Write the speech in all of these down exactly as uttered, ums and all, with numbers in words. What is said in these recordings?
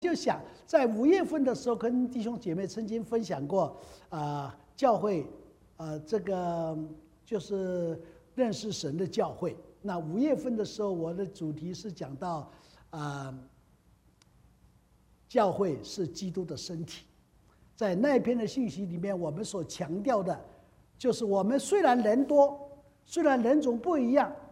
就想在五月份的时候，跟弟兄姐妹曾经分享过，啊、呃，教会，呃，这个就是认识神的教会。那五月份的时候，我的主题是讲到，啊、呃，教会是基督的身体。在那篇的信息里面，我们所强调的，就是我们虽然人多，虽然人种不一样，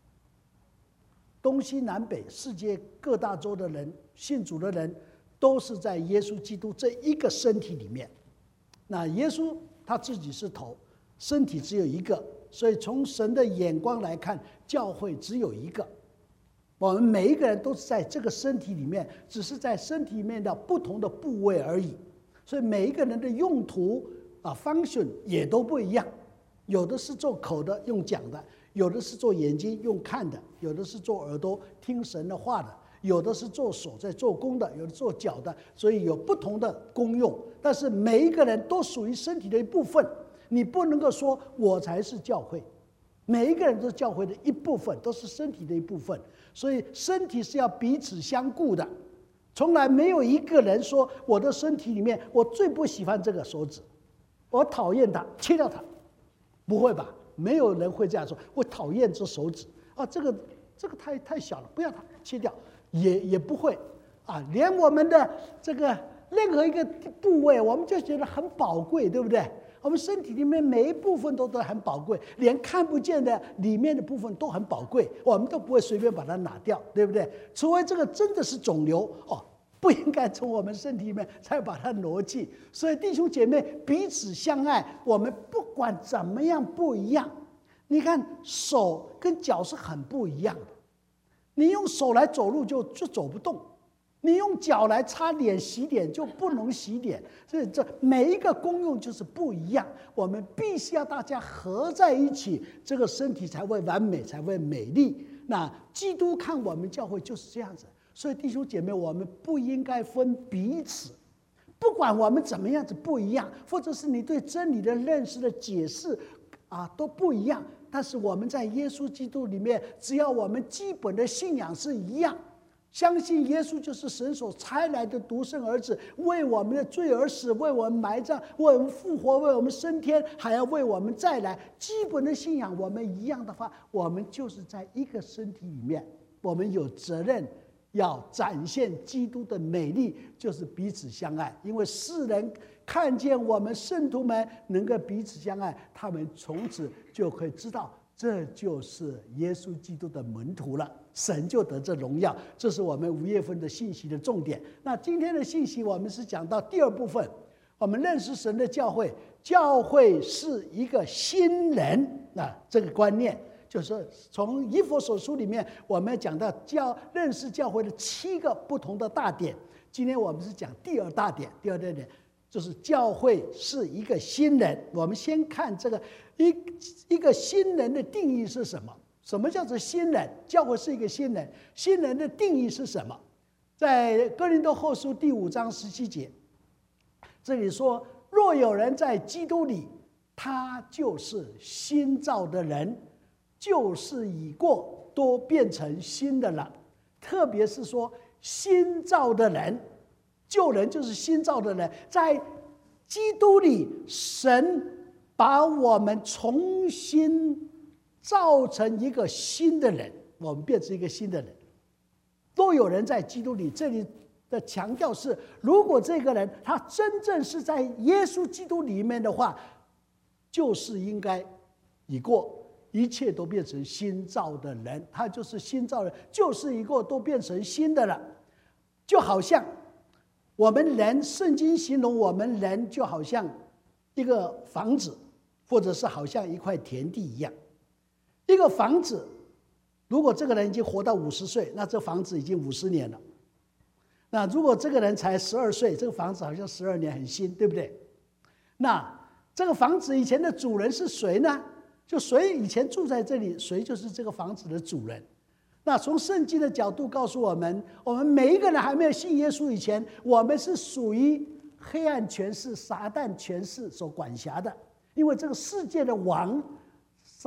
东西南北世界各大洲的人，信主的人，都是在耶稣基督这一个身体里面。那耶稣他自己是头，身体只有一个，所以从神的眼光来看，教会只有一个。我们每一个人都是在这个身体里面，只是在身体里面的不同的部位而已。所以每一个人的用途啊 function 也都不一样，有的是做口的，用讲的；有的是做眼睛用看的；有的是做耳朵听神的话的；有的是做手在做工的；有的做脚的。所以有不同的功用，但是每一个人都属于身体的一部分。你不能够说我才是教会，每一个人都是教会的一部分，都是身体的一部分。所以身体是要彼此相顾的。从来没有一个人说我的身体里面我最不喜欢这个手指，我讨厌它，切掉它。不会吧？没有人会这样说。我讨厌这手指啊，这个这个太太小了，不要它，切掉。也也不会啊，连我们的这个任何一个部位，我们就觉得很宝贵，对不对？我们身体里面每一部分都都很宝贵，连看不见的里面的部分都很宝贵，我们都不会随便把它拿掉，对不对？除非这个真的是肿瘤哦，不应该从我们身体里面才把它挪去。所以弟兄姐妹彼此相爱，我们不管怎么样不一样。你看手跟脚是很不一样的，你用手来走路就就走不动，你用脚来擦脸洗脸就不能洗脸。所以这每一个功用就是不一样，我们必须要大家合在一起，这个身体才会完美，才会美丽。那基督看我们教会就是这样子。所以弟兄姐妹，我们不应该分彼此，不管我们怎么样子不一样，或者是你对真理的认识的解释啊都不一样，但是我们在耶稣基督里面，只要我们基本的信仰是一样，相信耶稣就是神所差来的独生儿子，为我们的罪而死，为我们埋葬，为我们复活，为我们升天，还要为我们再来。基本的信仰我们一样的话，我们就是在一个身体里面，我们有责任要展现基督的美丽，就是彼此相爱。因为世人看见我们圣徒们能够彼此相爱，他们从此就会知道这就是耶稣基督的门徒了，神就得这荣耀。这是我们五月份的信息的重点。那今天的信息我们是讲到第二部分，我们认识神的教会，教会是一个新人啊，这个观念就是从以弗所书里面我们讲到教认识教会的七个不同的大点。今天我们是讲第二大点，第二大点就是教会是一个新人。我们先看这个一一个新人的定义是什么？什么叫做新人？教会是一个新人，新人的定义是什么？在哥林多后书第五章十七节，这里说：若有人在基督里，他就是新造的人，旧事已过，都变成新的了。特别是说新造的人，旧人就是新造的人，在基督里，神把我们重新造成一个新的人，我们变成一个新的人。都有人在基督里，这里的强调是，如果这个人他真正是在耶稣基督里面的话，就是应该已过，一切都变成新造的人，他就是新造人，就是一个都变成新的了。就好像我们人，圣经形容我们人就好像一个房子，或者是好像一块田地一样。一个房子，如果这个人已经活到五十岁，那这房子已经五十年了。那如果这个人才十二岁，这个房子好像十二年，很新，对不对？那这个房子以前的主人是谁呢？就谁以前住在这里，谁就是这个房子的主人。那从圣经的角度告诉我们，我们每一个人还没有信耶稣以前，我们是属于黑暗权势、撒旦权势所管辖的。因为这个世界的王撒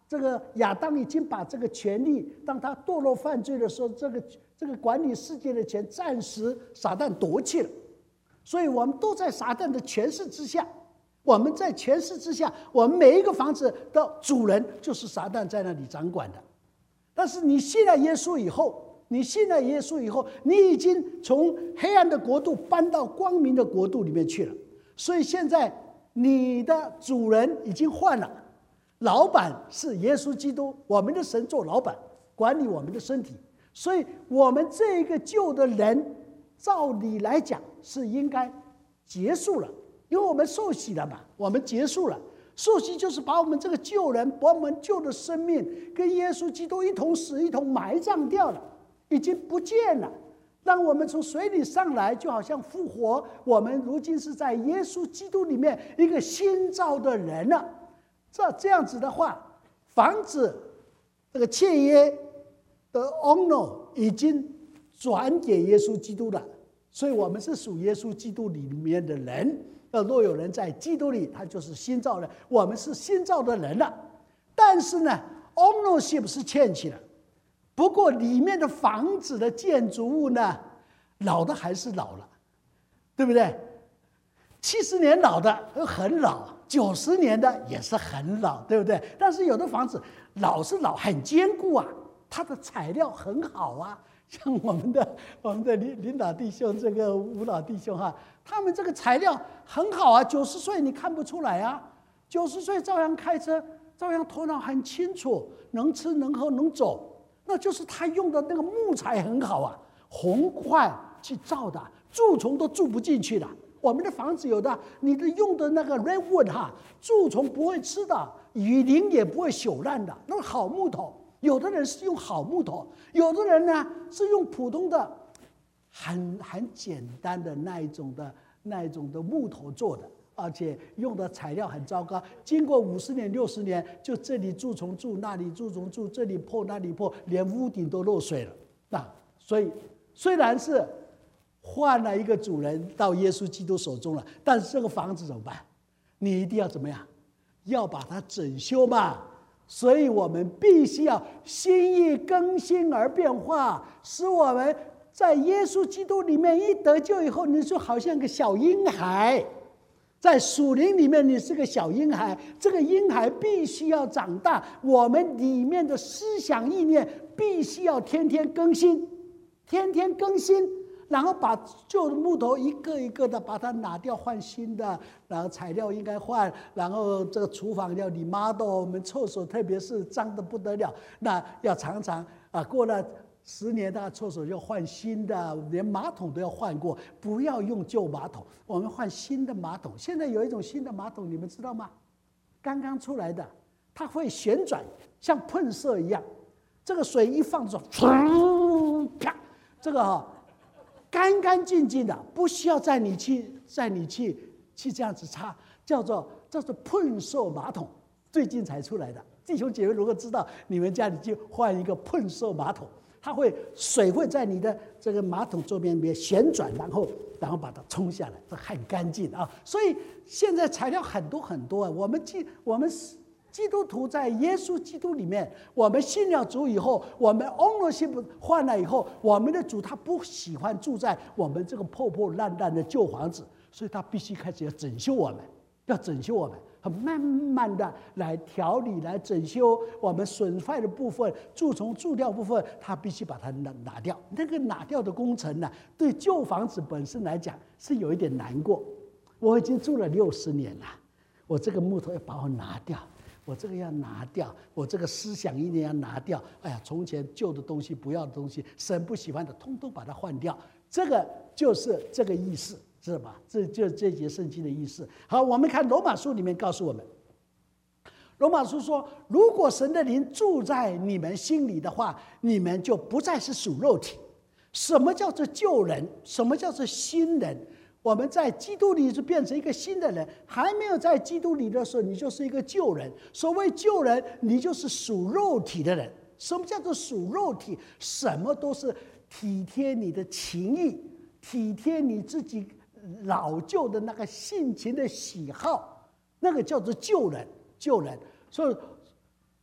这个亚当已经把这个权利，当他堕落犯罪的时候，这个这个管理世界的权暂时撒旦夺去了，所以我们都在撒旦的权势之下。我们在权势之下，我们每一个房子的主人就是撒旦在那里掌管的。但是你信了耶稣以后，你信了耶稣以后，你已经从黑暗的国度搬到光明的国度里面去了。所以现在你的主人已经换了，老板是耶稣基督，我们的神做老板，管理我们的身体。所以我们这个旧的人，照理来讲是应该结束了，因为我们受洗了嘛，我们结束了。受洗就是把我们这个旧人，把我们旧的生命跟耶稣基督一同死，一同埋葬掉了，已经不见了。让我们从水里上来，就好像复活。我们如今是在耶稣基督里面一个新造的人了。这这样子的话，房子这个契约的 owner 已经转给耶稣基督了，所以我们是属耶稣基督里面的人。呃，若有人在基督里，他就是新造人。我们是新造的人了，但是呢 ，ownership 是欠起了。不过里面的房子的建筑物呢，老的还是老了，对不对？七十年老的很老，九十年的也是很老，对不对？但是有的房子老是老，很坚固啊，它的材料很好啊。像我们的我们的林林老弟兄，这个吴老弟兄哈，他们这个材料很好啊，九十岁你看不出来啊，九十岁照样开车，照样头脑很清楚，能吃能喝能走，那就是他用的那个木材很好啊，红块去造的，蛀虫都蛀不进去的。我们的房子有的，你的用的那个 redwood 哈，蛀虫不会吃的，雨淋也不会朽烂的，那是好木头。有的人是用好木头，有的人呢是用普通的很很简单的那一种的那一种的木头做的，而且用的材料很糟糕，经过五十年六十年，就这里蛀虫蛀，那里蛀虫蛀，这里破那里破，连屋顶都漏水了。那所以虽然是换了一个主人到耶稣基督手中了，但是这个房子怎么办？你一定要怎么样？要把它整修嘛。所以我们必须要心意更新而变化，使我们在耶稣基督里面一得救以后，你就好像个小婴孩，在属灵里面你是个小婴孩，这个婴孩必须要长大，我们里面的思想意念必须要天天更新，天天更新，然后把旧的木头一个一个的把它拿掉，换新的，然后材料应该换，然后这个厨房要remodel，我们厕所特别是脏得不得了，那要常常啊，过了十年的厕所要换新的，连马桶都要换过，不要用旧马桶，我们换新的马桶。现在有一种新的马桶，你们知道吗？刚刚出来的，它会旋转，像喷射一样，这个水一放走，啪，这个哈、哦。干干净净的，不需要再你去再你去去这样子擦，叫做叫做喷射马桶，最近才出来的。弟兄姐妹如果知道，你们家里就换一个喷射马桶，它会水会在你的这个马桶周边里面旋转，然后然后把它冲下来，这很干净啊。所以现在材料很多很多啊，我们基我们基督徒在耶稣基督里面，我们信了主以后，我们 ownership 换了以后，我们的主他不喜欢住在我们这个破破烂烂的旧房子，所以他必须开始要整修我们，要整修我们，很慢慢的来调理、来整修我们损坏的部分、蛀虫蛀掉部分，他必须把它拿拿掉。那个拿掉的工程呢，对旧房子本身来讲是有一点难过。我已经住了六十年了，我这个木头要把我拿掉。我这个要拿掉，我这个思想意念要拿掉。哎呀，从前旧的东西、不要的东西、神不喜欢的，通通把它换掉。这个就是这个意思，是吧？这就是这节圣经的意思。好，我们看罗马书里面告诉我们，罗马书说，如果神的灵住在你们心里的话，你们就不再是属肉体。什么叫做旧人？什么叫做新人？我们在基督里就变成一个新的人，还没有在基督里的时候，你就是一个旧人。所谓旧人，你就是属肉体的人。什么叫做属肉体？什么都是体贴你的情意，体贴你自己老旧的那个性情的喜好，那个叫做旧人。旧人，所以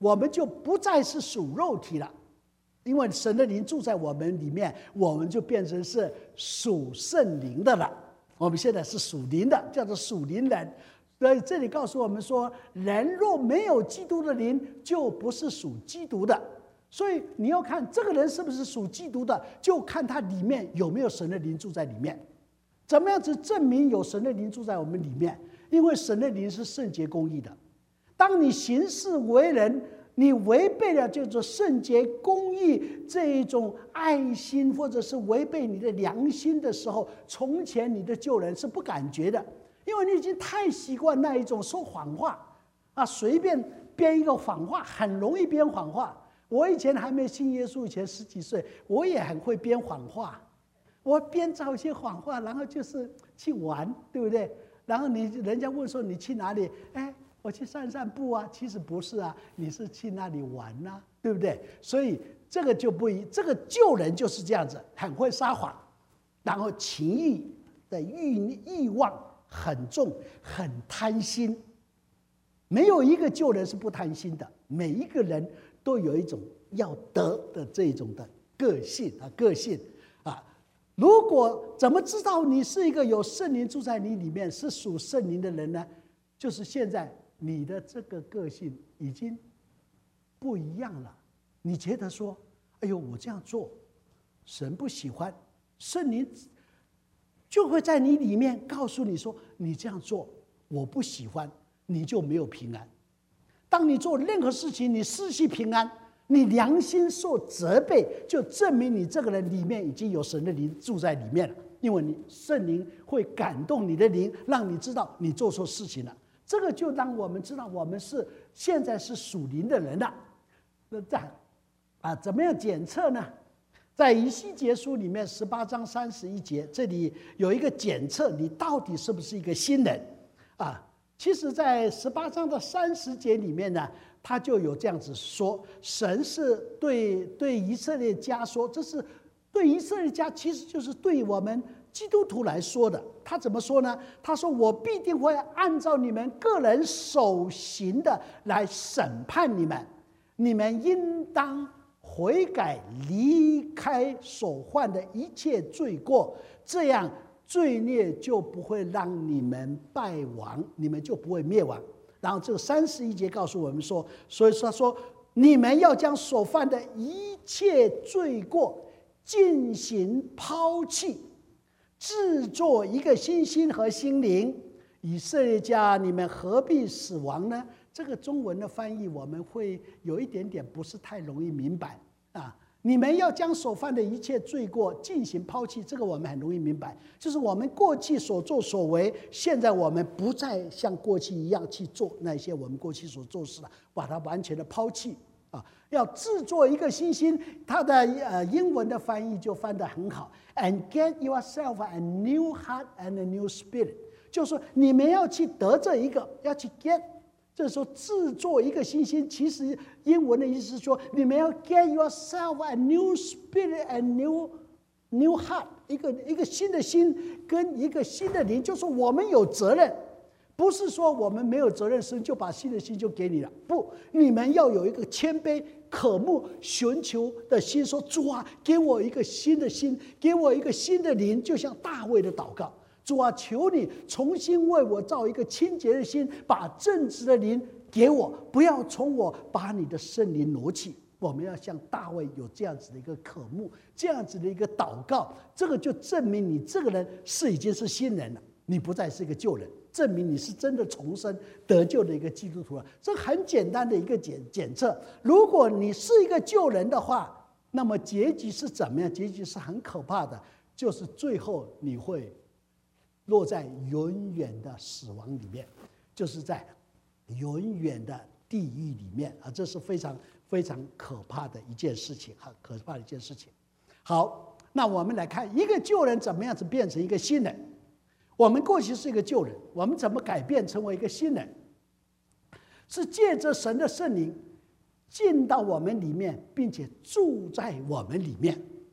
我们就不再是属肉体了，因为神的灵住在我们里面，我们就变成是属圣灵的了。我们现在是属灵的，叫做属灵人。所以这里告诉我们说，人若没有基督的灵，就不是属基督的。所以你要看这个人是不是属基督的，就看他里面有没有神的灵住在里面。怎么样子证明有神的灵住在我们里面？因为神的灵是圣洁公义的。当你行事为人，你违背了这种圣洁公义这一种爱心，或者是违背你的良心的时候，从前你的旧人是不感觉的，因为你已经太习惯那一种说谎话啊，随便编一个谎话，很容易编谎话。我以前还没信耶稣以前十几岁，我也很会编谎话，我编造一些谎话，然后就是去玩，对不对？然后你人家问说你去哪里？哎，我去散散步啊，其实不是啊，你是去那里玩啊，对不对？所以这个就不一，这个旧人就是这样子，很会撒谎，然后情欲的欲欲望很重，很贪心。没有一个旧人是不贪心的，每一个人都有一种要得的这种的个性啊，个性啊。如果怎么知道你是一个有圣灵住在你里面，是属圣灵的人呢？就是现在你的这个个性已经不一样了。你觉得说，哎呦，我这样做，神不喜欢，圣灵就会在你里面告诉你说，你这样做我不喜欢，你就没有平安。当你做任何事情，你失去平安，你良心受责备，就证明你这个人里面已经有神的灵住在里面了。因为你圣灵会感动你的灵，让你知道你做错事情了。这个就让我们知道我们是现在是属灵的人了。那这样啊，怎么样检测呢？在以西结书里面十八章三十一节，这里有一个检测你到底是不是一个新人啊。其实在十八章的三十节里面呢，他就有这样子说，神是对对以色列家说，这是对以色列家，其实就是对我们基督徒来说的。他怎么说呢？他说，我必定会按照你们个人所行的来审判你们，你们应当悔改，离开所犯的一切罪过，这样罪孽就不会让你们败亡，你们就不会灭亡。然后这个三十一节告诉我们说，所以说他说，你们要将所犯的一切罪过进行抛弃，制作一个新心和心灵。以色列家，你们何必死亡呢？这个中文的翻译我们会有一点点不是太容易明白啊。你们要将所犯的一切罪过进行抛弃，这个我们很容易明白，就是我们过去所作所为，现在我们不再像过去一样去做那些我们过去所做事的，把它完全的抛弃啊！要制作一个新心，它的呃英文的翻译就翻得很好 ，and get yourself a new heart and a new spirit， 就是说你们要去得这一个，要去 get。这时候制作一个新心，其实英文的意思是说，你们要 get yourself a new spirit and new new heart， 一个一个新的心跟一个新的灵，就是我们有责任，不是说我们没有责任，神就把新的心就给你了。不，你们要有一个谦卑、渴慕、寻求的心，说主啊，给我一个新的心，给我一个新的灵，就像大卫的祷告。主啊，求你重新为我造一个清洁的心，把正直的灵给我，不要从我把你的圣灵挪去。我们要像大卫有这样子的一个渴慕，这样子的一个祷告，这个就证明你这个人是已经是新人了，你不再是一个旧人，证明你是真的重生得救的一个基督徒了。这很简单的一个检检测。如果你是一个旧人的话，那么结局是怎么样？结局是很可怕的，就是最后你会落在永远的死亡里面，就是在永远的地狱里面啊！这是非常非常可怕的一件事情，哈，可怕的一件事情。好，那我们来看一个旧人怎么样子变成一个新人。我们过去是一个旧人，我们怎么改变成为一个新人？是借着神的圣灵进到我们里面，并且住在我们里面。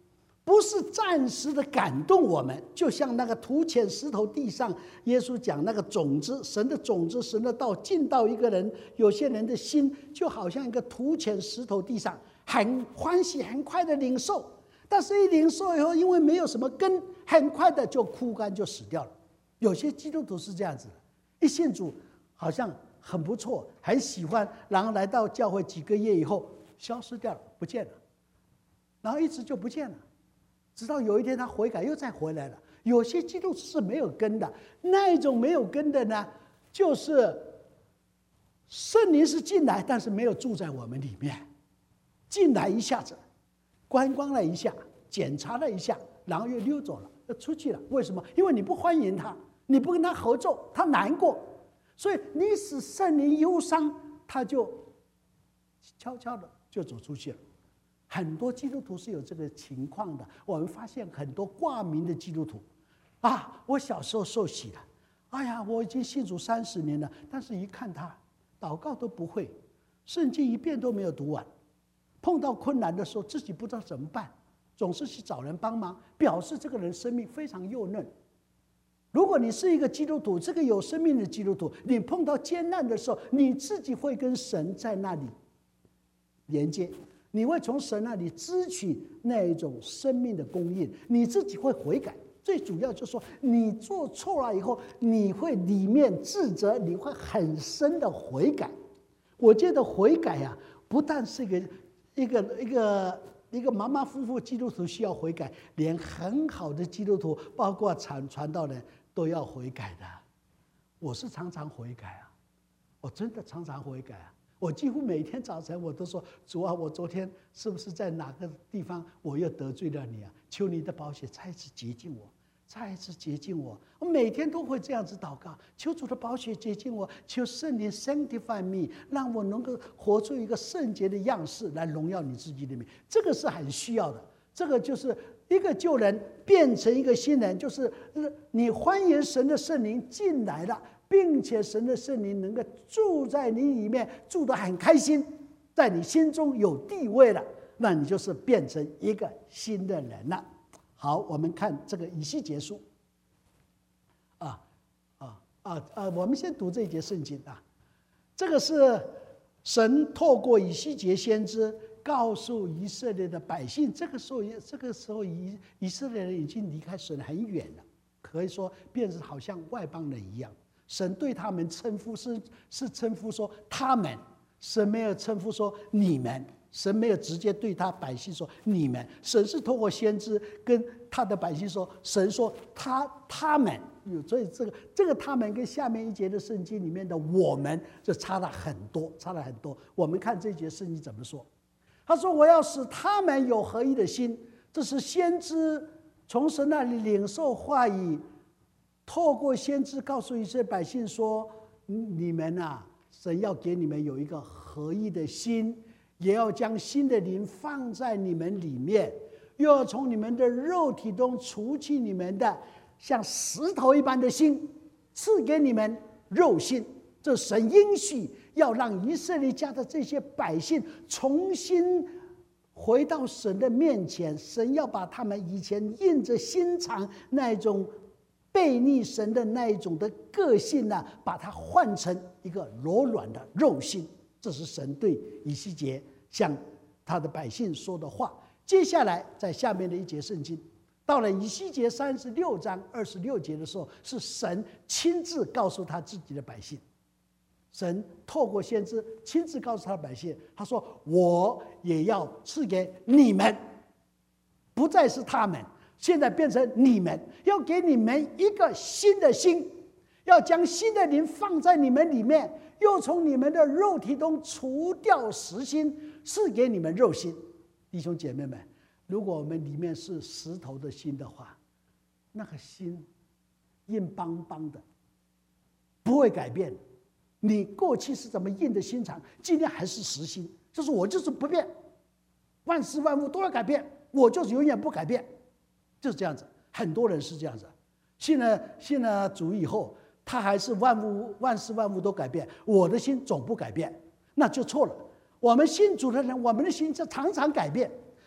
不是暂时的感动我们，就像那个土浅石头地上，耶稣讲那个种子，神的种子，神的道进到一个人，有些人的心就好像一个土浅石头地上，很欢喜，很快的领受，但是一领受以后，因为没有什么根，很快的就枯干，就死掉了。有些基督徒是这样子的，一信主好像很不错，很喜欢，然后来到教会几个月以后消失掉了，不见了，然后一直就不见了。直到有一天他悔改又再回来了。有些基督徒是没有根的，那一种没有根的呢，就是圣灵是进来，但是没有住在我们里面，进来一下子，观光了一下，检查了一下，然后又溜走了，又出去了。为什么？因为你不欢迎他，你不跟他合作，他难过，所以你使圣灵忧伤，他就悄悄的就走出去了。很多基督徒是有这个情况的。我们发现很多挂名的基督徒啊，我小时候受洗了，哎呀，我已经信主三十年了，但是一看他祷告都不会，圣经一遍都没有读完，碰到困难的时候自己不知道怎么办，总是去找人帮忙，表示这个人生命非常幼嫩。如果你是一个基督徒，这个有生命的基督徒，你碰到艰难的时候，你自己会跟神在那里连接，你会从神那里支取那一种生命的供应，你自己会悔改。最主要就是说，你做错了以后，你会里面自责，你会很深的悔改。我觉得悔改啊，不但是一个一个一个一个马马虎虎基督徒需要悔改，连很好的基督徒，包括传传道人都要悔改的。我是常常悔改啊，我真的常常悔改啊。我几乎每天早晨我都说，主啊，我昨天是不是在哪个地方我又得罪了你啊？求你的宝血再一次洁净我，再一次洁净我。我每天都会这样子祷告，求主的宝血洁净我，求圣灵 sanctify me， 让我能够活出一个圣洁的样式来荣耀你自己的名。这个是很需要的，这个就是一个旧人变成一个新人，就是你欢迎神的圣灵进来了，并且神的圣灵能够住在你里面，住得很开心，在你心中有地位了，那你就是变成一个新的人了。好，我们看这个以西结书，啊啊啊啊！我们先读这一节圣经啊，这个是神透过以西结先知告诉以色列的百姓，这个时候，这个时候以以色列人已经离开神很远了，可以说变成好像外邦人一样。神对他们称呼是是称呼说他们，神没有称呼说你们，神没有直接对他百姓说你们，神是透过先知跟他的百姓说，神说他他们，所以这个这个他们跟下面一节的圣经里面的我们就差了很多，差了很多。我们看这一节圣经怎么说，他说我要使他们有合一的心，这是先知从神那里领受话语，透过先知告诉一些百姓说，你们啊，神要给你们有一个合一的心，也要将新的灵放在你们里面，又要从你们的肉体中除去你们的像石头一般的心，赐给你们肉心。这神应许要让以色列家的这些百姓重新回到神的面前，神要把他们以前印着心肠那一种悖逆神的那一种的个性呢，把它换成一个柔软的肉心。这是神对以西结向他的百姓说的话。接下来在下面的一节圣经，到了以西结三十六章二十六节的时候，是神亲自告诉他自己的百姓，神透过先知亲自告诉他的百姓，他说我也要赐给你们，不再是他们，现在变成你们，要给你们一个新的心，要将新的灵放在你们里面，又从你们的肉体中除掉石心，赐给你们肉心。弟兄姐妹们，如果我们里面是石头的心的话，那个心硬邦邦的，不会改变。你过去是怎么硬的心肠，今天还是实心，就是我就是不变，万事万物都要改变，我就是永远不改变，就是这样子。很多人是这样子，信了信了主以后，他还是万物万事万物都改变，我的心总不改变，那就错了。我们信主的人，我们的心就常常改变。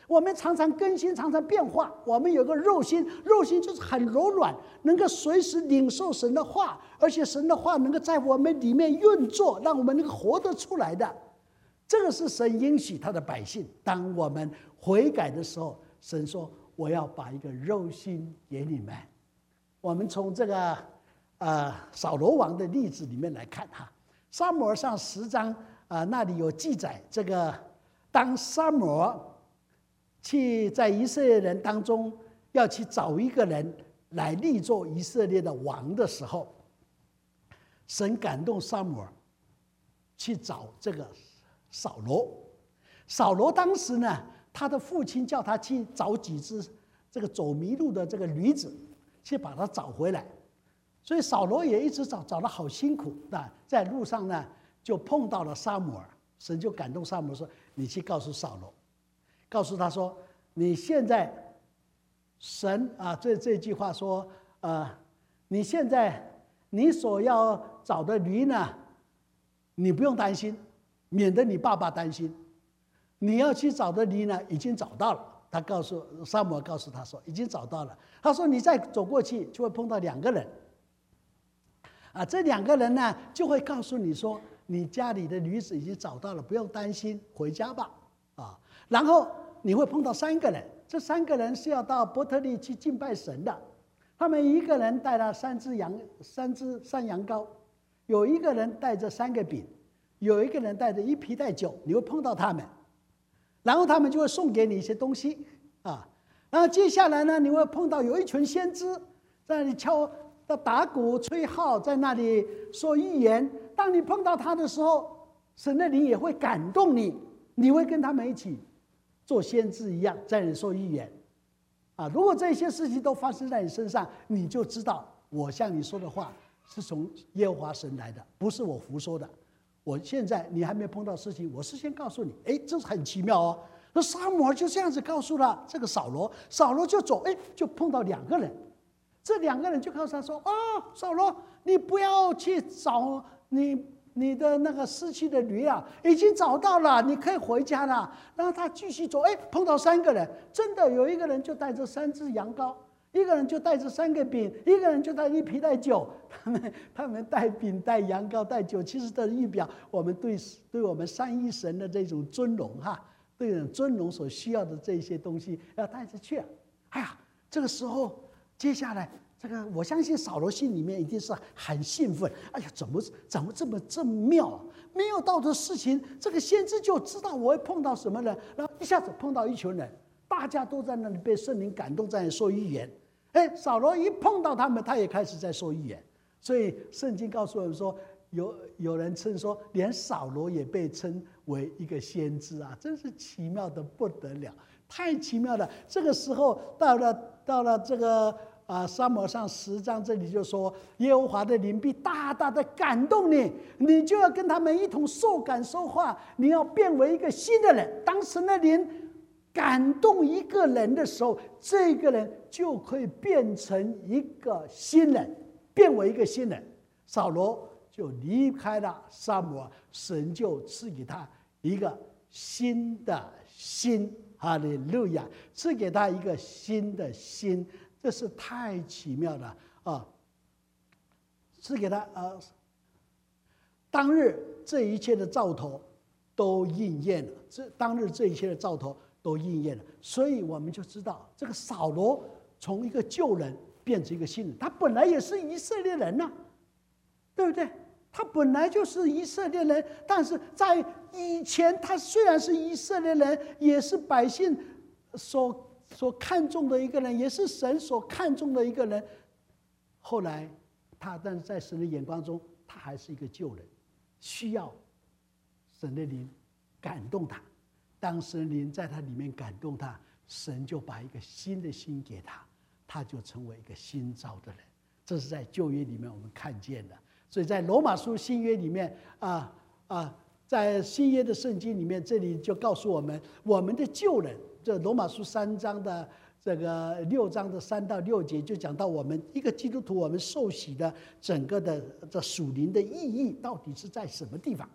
我们常常更新，常常变化。我们有个肉心，肉心就是很柔软，能够随时领受神的话，而且神的话能够在我们里面运作，让我们能够活得出来的。这个是神应许他的百姓。当我们悔改的时候，神说：“我要把一个肉心给你们。”我们从这个呃扫罗王的例子里面来看哈，撒母耳上十章啊、呃、那里有记载，这个当撒母耳去在以色列人当中要去找一个人来立做以色列的王的时候，神感动撒母耳去找这个扫罗。扫罗当时呢，他的父亲叫他去找几只这个走迷路的这个驴子，去把他找回来。所以扫罗也一直找，找得好辛苦。那在路上呢，就碰到了撒母耳，神就感动撒母耳说：“你去告诉扫罗，告诉他说，你现在神啊，这这句话说，呃，你现在你所要找的驴呢，你不用担心，免得你爸爸担心。你要去找的驴呢，已经找到了。”他告诉撒母耳，告诉他说已经找到了。他说你再走过去就会碰到两个人，啊，这两个人呢就会告诉你说，你家里的驴子已经找到了，不用担心，回家吧，啊。然后你会碰到三个人，这三个人是要到伯特利去敬拜神的。他们一个人带了三只羊，三只山羊羔，有一个人带着三个饼，有一个人带着一皮带酒，你会碰到他们。然后他们就会送给你一些东西啊，然后接下来呢，你会碰到有一群先知在那里敲、打鼓、吹号，在那里说预言。当你碰到他的时候，神的灵也会感动你，你会跟他们一起做先知一样，在那里说预言啊。如果这些事情都发生在你身上，你就知道我向你说的话是从耶和华神来的，不是我胡说的。我现在你还没碰到事情，我事先告诉你，哎，这是很奇妙哦。那撒母耳就这样子告诉了这个扫罗，扫罗就走，哎，就碰到两个人，这两个人就告诉他说：“哦，扫罗，你不要去找你你的那个失去的驴啊，已经找到了，你可以回家了。”然后他继续走，哎，碰到三个人，真的有一个人就带着三只羊羔。一个人就带着三个饼，一个人就带一皮带酒。他们他们带饼、带羊羔、带酒，其实都预表我们对对我们三一神的这种尊荣哈，对这种尊荣所需要的这些东西要带着去。哎呀，这个时候接下来这个，我相信扫罗心里面一定是很兴奋。哎呀，怎么怎么这么这么妙啊？没有到的事情，这个先知就知道我会碰到什么人，然后一下子碰到一群人，大家都在那里被圣灵感动，在那里说预言。哎，扫罗一碰到他们，他也开始在说预言。所以圣经告诉我们说，有有人称说，连扫罗也被称为一个先知啊，真是奇妙的不得了，太奇妙了。这个时候到了到了这个啊撒母耳上十章这里就说，耶和华的灵必大大的感动你，你就要跟他们一同受感受化，你要变为一个新的人。当神的灵感动一个人的时候，这个人就可以变成一个新人，变为一个新人。扫罗就离开了撒母耳，神就赐给他一个新的心，哈利路亚！赐给他一个新的心，这是太奇妙了啊！赐给他啊，当日这一切的兆头都应验了，这当日这一切的兆头都应验了，所以我们就知道，这个扫罗从一个旧人变成一个新人，他本来也是以色列人呐、啊，对不对？他本来就是以色列人，但是在以前，他虽然是以色列人，也是百姓所所看重的一个人，也是神所看重的一个人。后来他，但是在神的眼光中，他还是一个旧人，需要神的灵感动他。当神灵在他里面感动他，神就把一个新的心给他，他就成为一个新造的人。这是在旧约里面我们看见的。所以在罗马书新约里面啊啊，在新约的圣经里面，这里就告诉我们，我们的旧人，这罗马书三章的这个六章的三到六节，就讲到我们一个基督徒，我们受洗的整个的这属灵的意义到底是在什么地方？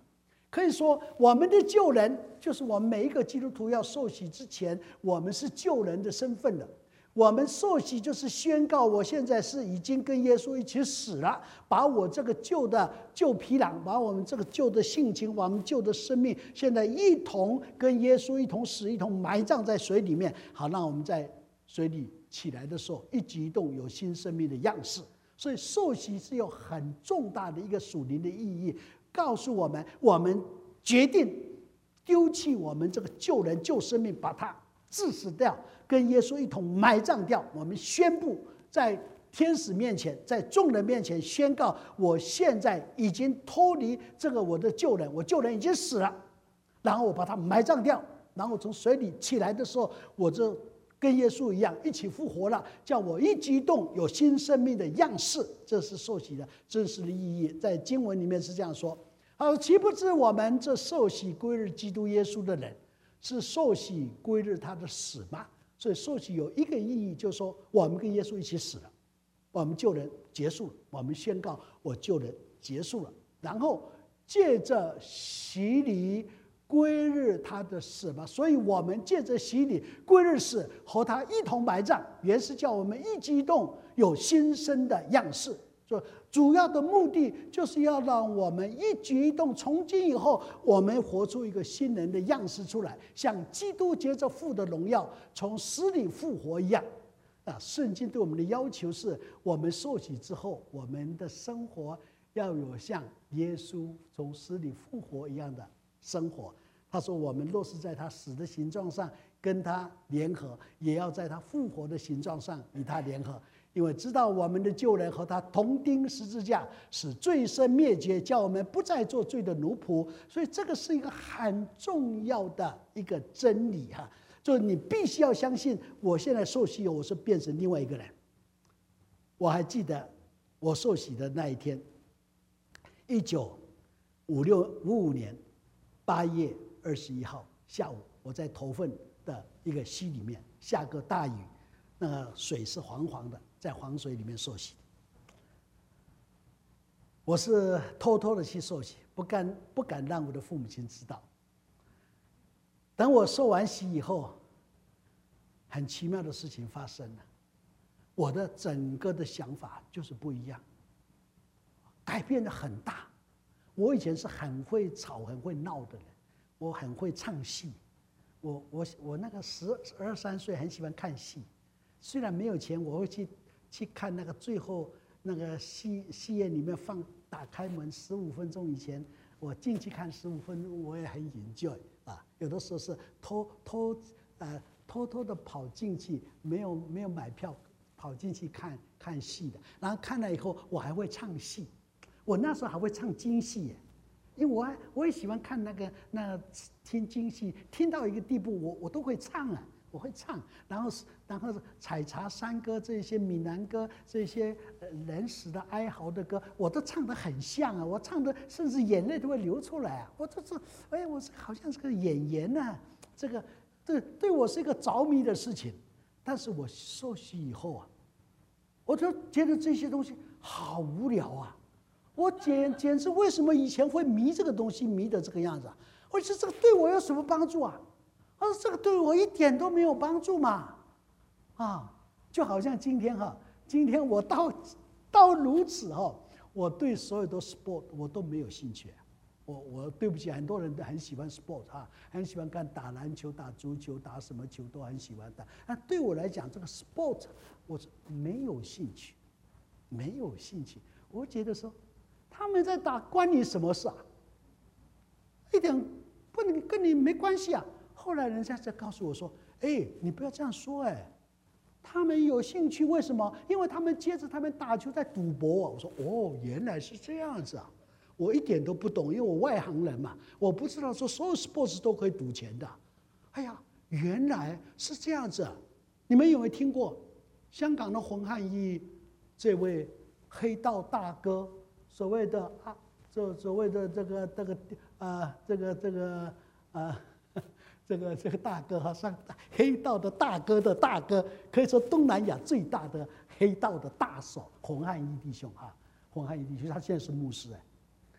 可以说，我们的救人就是我们每一个基督徒要受洗之前，我们是救人的身份的。我们受洗就是宣告，我现在是已经跟耶稣一起死了，把我这个旧的旧皮囊，把我们这个旧的性情，把我们旧的生命，现在一同跟耶稣一同死，一同埋葬在水里面，好让我们在水里起来的时候，一举一动有新生命的样式。所以受洗是有很重大的一个属灵的意义，告诉我们，我们决定丢弃我们这个旧人旧生命，把它治死掉，跟耶稣一同埋葬掉。我们宣布在天使面前，在众人面前宣告，我现在已经脱离这个我的旧人，我旧人已经死了，然后我把它埋葬掉，然后从水里起来的时候，我就跟耶稣一样一起复活了，叫我一激动有新生命的样式。这是受洗的真实的意义，在经文里面是这样说。好，岂不知我们这受洗归日基督耶稣的人，是受洗归日他的死吗？所以受洗有一个意义，就是说我们跟耶稣一起死了，我们救人结束了，我们宣告我救人结束了，然后借着洗礼归日他的死吧。所以我们借着洗礼归日死，和他一同埋葬，原是叫我们一激动有新生的样式。所主要的目的就是要让我们一举一动，从今以后我们活出一个新人的样式出来，像基督借着父的荣耀从死里复活一样。啊，圣经对我们的要求是，我们受洗之后，我们的生活要有像耶稣从死里复活一样的生活。他说，我们若是在他死的形状上跟他联合，也要在他复活的形状上与他联合。因为知道我们的救人和他同钉十字架，使罪身灭绝，叫我们不再做罪的奴仆。所以这个是一个很重要的一个真理哈，就是你必须要相信，我现在受洗，我是变成另外一个人。我还记得我受洗的那一天，一九五六五五年八月二十一号下午，我在头份的一个溪里面下个大雨，那个水是黄黄的，在黄水里面受洗。我是偷偷的去受洗，不敢不敢让我的父母亲知道。等我受完洗以后，很奇妙的事情发生了，我的整个的想法就是不一样，改变的很大。我以前是很会吵、很会闹的人，我很会唱戏，我我我那个十二三岁很喜欢看戏。虽然没有钱，我会去去看那个最后那个戏戏院里面放打开门十五分钟以前，我进去看十五分钟，我也很 enjoy 啊。有的时候是偷偷呃偷偷的跑进去，没有没有买票跑进去看看戏的。然后看了以后，我还会唱戏，我那时候还会唱京戏耶，因为我还我也喜欢看那个那个听京戏，听到一个地步，我我都会唱啊。我会唱，然后然后采茶山歌这些闽南歌，这些人死的哀嚎的歌，我都唱得很像啊！我唱的甚至眼泪都会流出来啊！我这这，哎，我这好像是个演员呐、啊，这个对对我是一个着迷的事情。但是我受洗以后啊，我就觉得这些东西好无聊啊！我简简直为什么以前会迷这个东西，迷的这个样子啊？我说这个对我有什么帮助啊？他说：“这个对我一点都没有帮助嘛，啊，就好像今天哈，今天我到到如此哈，我对所有的 sport 我都没有兴趣。我我对不起，很多人都很喜欢 sport 哈，很喜欢看打篮球、打足球、打什么球都很喜欢打。那对我来讲，这个 sport 我是没有兴趣，没有兴趣。我觉得说他们在打，关你什么事啊？一点不能跟你没关系啊。”后来人家才告诉我说：“哎，你不要这样说哎，他们有兴趣，为什么？因为他们接着他们打球在赌博啊。”我说：“哦，原来是这样子啊！我一点都不懂，因为我外行人嘛，我不知道说所有 sports 都可以赌钱的。哎呀，原来是这样子啊！你们有没有听过香港的洪汉一这位黑道大哥，所谓的啊，这所谓的这个这个啊，这个这个啊。”这个这个大哥哈，上黑道的大哥的大哥，可以说东南亚最大的黑道的大手洪汉一弟兄哈，洪汉一弟兄，他现在是牧师哎。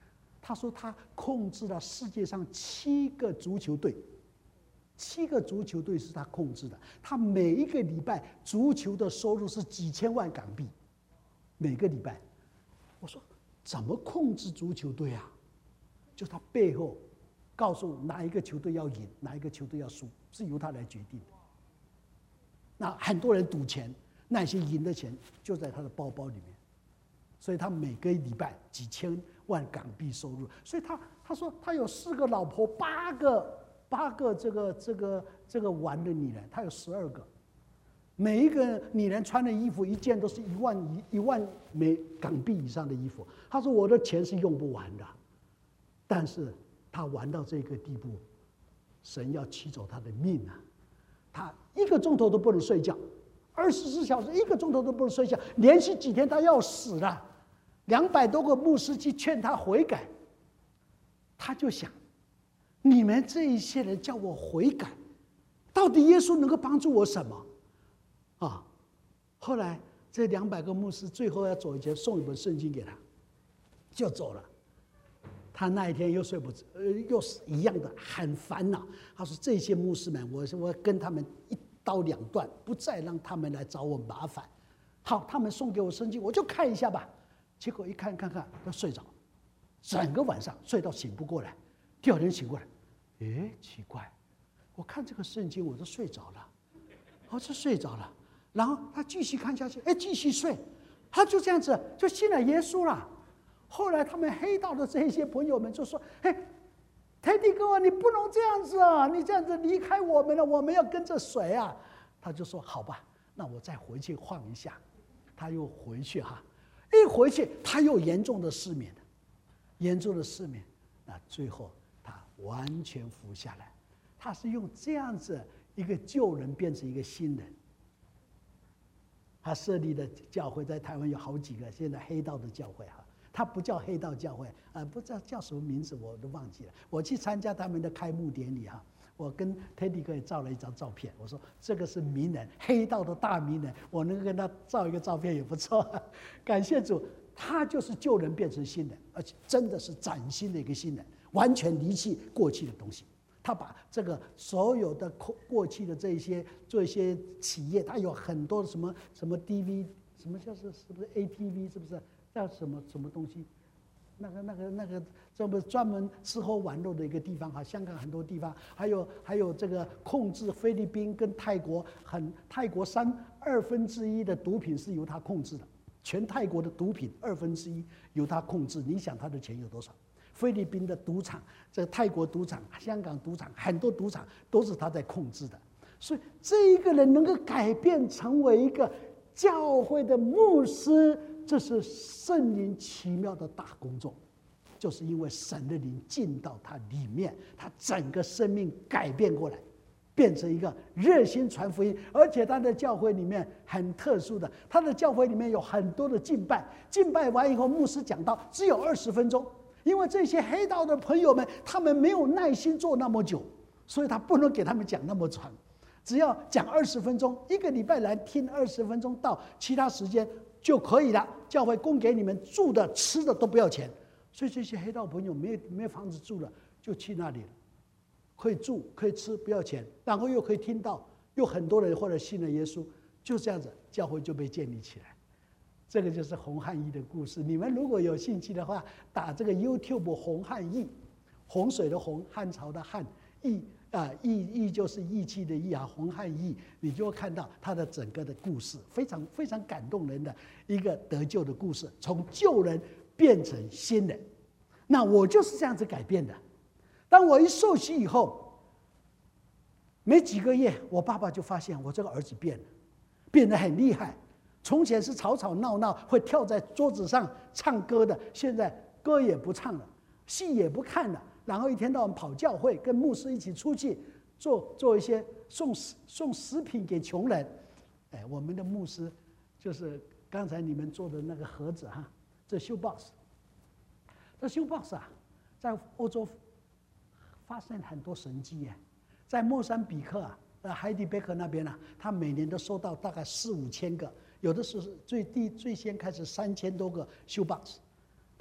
他说他控制了世界上七个足球队，七个足球队是他控制的。他每一个礼拜足球的收入是几千万港币，每个礼拜。我说怎么控制足球队啊？就他背后告诉哪一个球队要赢，哪一个球队要输，是由他来决定的。那很多人赌钱，那些赢的钱就在他的包包里面，所以他每个礼拜几千万港币收入。所以他他说他有四个老婆，八个八个这个这个这个玩的女人，他有十二个，每一个女人穿的衣服一件都是一万一一万美港币以上的衣服。他说我的钱是用不完的，但是他玩到这个地步，神要取走他的命啊！他一个钟头都不能睡觉，二十四小时一个钟头都不能睡觉，连续几天他要死了。两百多个牧师去劝他悔改，他就想：你们这一些人叫我悔改，到底耶稣能够帮助我什么？啊！后来这两百个牧师最后要走以前，送一本圣经给他，就走了。他那一天又睡不着，呃，又是一样的很烦恼。他说：“这些牧师们，我我跟他们一刀两断，不再让他们来找我麻烦。好，他们送给我圣经，我就看一下吧。结果一看看看，都睡着，整个晚上睡到醒不过来。第二天醒过来，哎，奇怪，我看这个圣经我都睡着了，我就睡着了。然后他继续看下去，哎，继续睡，他就这样子就信了耶稣了。”后来他们黑道的这些朋友们就说：“嘿，泰迪哥，你不能这样子啊！你这样子离开我们了，我们要跟着谁啊？”他就说：“好吧，那我再回去晃一下。”他又回去哈，一回去他又严重的失眠，严重的失眠。那最后他完全服下来。他是用这样子一个旧人变成一个新人。他设立的教会在台湾有好几个，现在黑道的教会哈。他不叫黑道教会，啊，不知道叫什么名字，我都忘记了。我去参加他们的开幕典礼哈，我跟 Teddy 哥也照了一张照片。我说这个是名人，黑道的大名人，我能跟他照一个照片也不错。感谢主，他就是旧人变成新人，而且真的是崭新的一个新人，完全离弃过去的东西。他把这个所有的过去的这一些做一些企业，他有很多什么什么 D V， 什么叫是是不是 A T V， 是不是？叫什么什么东西？那个、那个、那个，这不专门吃喝玩乐的一个地方哈。香港很多地方，还有还有这个控制菲律宾跟泰国，很泰国三二分之一的毒品是由他控制的，全泰国的毒品二分之一由他控制。你想他的钱有多少？菲律宾的赌场，这个泰国赌场、香港赌场，很多赌场都是他在控制的。所以这一个人能够改变成为一个教会的牧师。这是圣灵奇妙的大工作，就是因为神的灵进到他里面，他整个生命改变过来，变成一个热心传福音。而且他的教会里面很特殊的，他的教会里面有很多的敬拜，敬拜完以后牧师讲道只有二十分钟，因为这些黑道的朋友们他们没有耐心做那么久，所以他不能给他们讲那么长，只要讲二十分钟，一个礼拜来听二十分钟到，其他时间就可以了。教会供给你们住的、吃的都不要钱，所以这些黑道朋友没有没有房子住了，就去那里了，可以住、可以吃，不要钱，然后又可以听到，又很多人或者信了耶稣，就这样子，教会就被建立起来。这个就是洪汉义的故事。你们如果有兴趣的话，打这个 YouTube 洪汉义，洪水的洪，汉朝的汉，义。啊，义义就是义气的义啊，洪汉义，你就会看到他的整个的故事，非常非常感动人的一个得救的故事，从旧人变成新人。那我就是这样子改变的。当我一受洗以后，没几个月，我爸爸就发现我这个儿子变了，变得很厉害。从前是吵吵闹闹，会跳在桌子上唱歌的，现在歌也不唱了，戏也不看了。然后一天到晚跑教会，跟牧师一起出去做做一些送送食品给穷人。哎，我们的牧师就是刚才你们做的那个盒子哈，这 shoebox， 这 shoebox 啊，在欧洲发生很多神迹耶，在莫桑比克啊，呃海底贝克那边啊，他每年都收到大概四五千个，有的是最低最先开始三千多个 shoebox。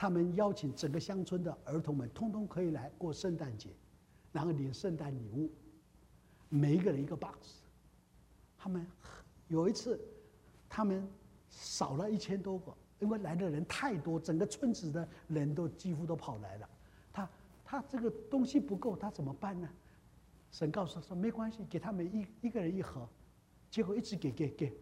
他们邀请整个乡村的儿童们，通通可以来过圣诞节，然后领圣诞礼物，每一个人一个 box。他们有一次，他们少了一千多个，因为来的人太多，整个村子的人都几乎都跑来了。他他这个东西不够，他怎么办呢？神告诉他说没关系，给他们一一个人一盒，结果一直给给给。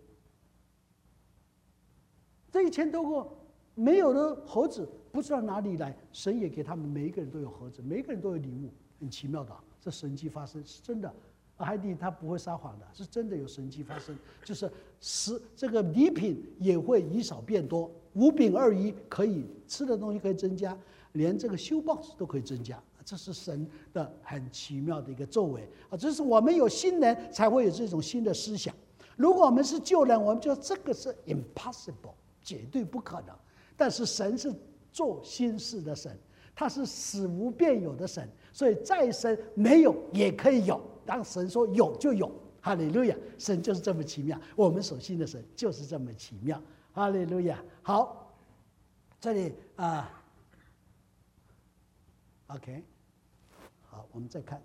这一千多个没有的盒子不知道哪里来，神也给他们每一个人都有盒子，每一个人都有礼物，很奇妙的，这神迹发生是真的。海底他不会撒谎的，是真的有神迹发生，就是食这个礼品也会以少变多，五饼二鱼可以吃的东西可以增加，连这个修 box 都可以增加，这是神的很奇妙的一个作为啊！这是我们有新人才会有这种新的思想，如果我们是旧人，我们就这个是 impossible， 绝对不可能。但是神是做新事的神，他是使无变有的神，所以在神没有也可以有。当神说有就有，哈利路亚！神就是这么奇妙，我们所信的神就是这么奇妙，哈利路亚！好，这里啊 ，OK， 好，我们再看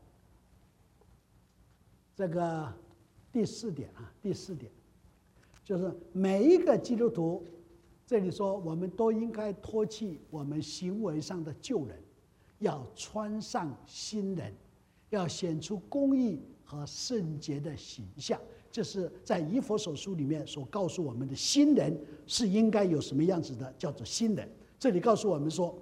这个第四点啊，第四点就是每一个基督徒，这里说我们都应该脱弃我们行为上的旧人，要穿上新人。要显出公义和圣洁的形象，这是在以弗所书里面所告诉我们的新人是应该有什么样子的，叫做新人。这里告诉我们说，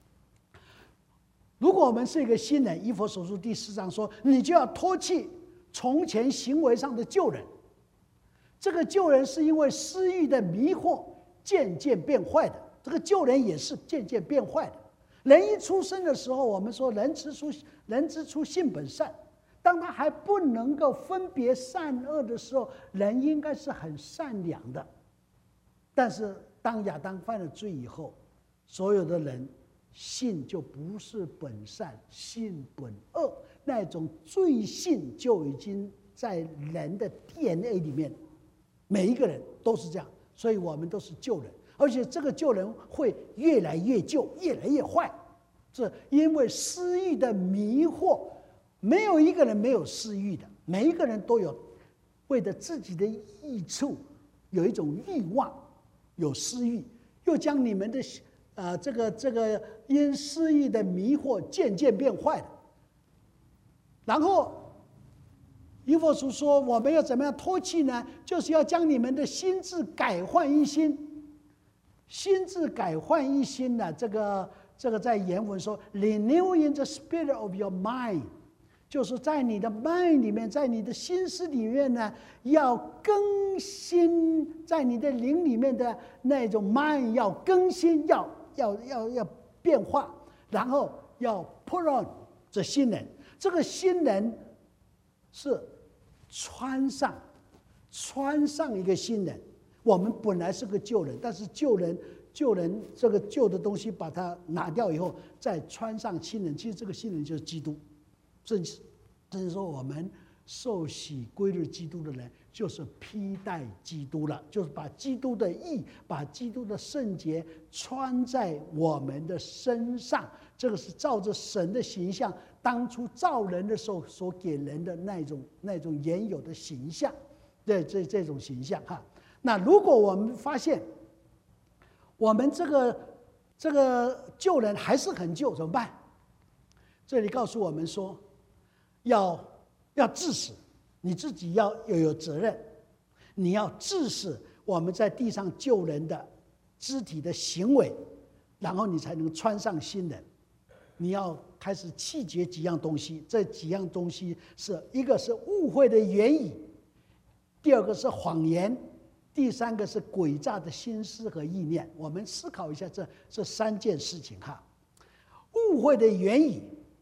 如果我们是一个新人，以弗所书第四章说，你就要脱弃从前行为上的旧人。这个旧人是因为私欲的迷惑渐渐变坏的，这个旧人也是渐渐变坏的。人一出生的时候，我们说人之初，人之初性本善。当他还不能够分别善恶的时候，人应该是很善良的。但是当亚当犯了罪以后，所有的人性就不是本善，性本恶，那种罪性就已经在人的 D N A 里面，每一个人都是这样，所以我们都是旧人。而且这个旧人会越来越旧，越来越坏，这因为私欲的迷惑，没有一个人没有私欲的，每一个人都有为了自己的益处有一种欲望，有私欲，又将你们的呃这个这个因私欲的迷惑渐渐变坏了。然后以弗所说，我们要怎么样脱弃呢？就是要将你们的心智改换一新。心智改换一新呢，这个这个在原文说 renewing the spirit of your mind， 就是在你的 mind 里面，在你的心思里面呢，要更新，在你的灵里面的那种 mind 要更新，要要要要变化，然后要 put on 这新人，这个新人是穿上穿上一个新人。我们本来是个旧人，但是旧人旧人这个旧的东西把它拿掉以后，再穿上新人。其实这个新人就是基督，正正是说我们受洗归入基督的人，就是披戴基督了，就是把基督的义、把基督的圣洁穿在我们的身上。这个是照着神的形象，当初造人的时候所给人的那种那种原有的形象，对这这种形象哈。那如果我们发现我们这个这个旧人还是很旧，怎么办？这里告诉我们说，要要治死，你自己要有有责任，你要治死我们在地上旧人的肢体的行为，然后你才能穿上新人。你要开始弃绝几样东西，这几样东西是一个是误会的言语，第二个是谎言。第三个是诡诈的心思和意念，我们思考一下这这三件事情哈。误会的言语，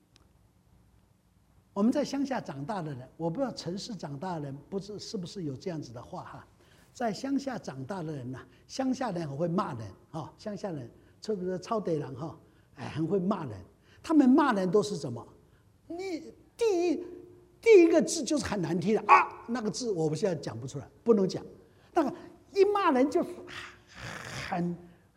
我们在乡下长大的人，我不知道城市长大的人不知是不是有这样子的话哈。在乡下长大的人呐、啊，乡下人很会骂人哈、哦，乡下人特别是超得人哈，哎，很会骂人。他们骂人都是什么？你第一第一个字就是很难听的啊，那个字我们现在讲不出来，不能讲。那个一骂人就很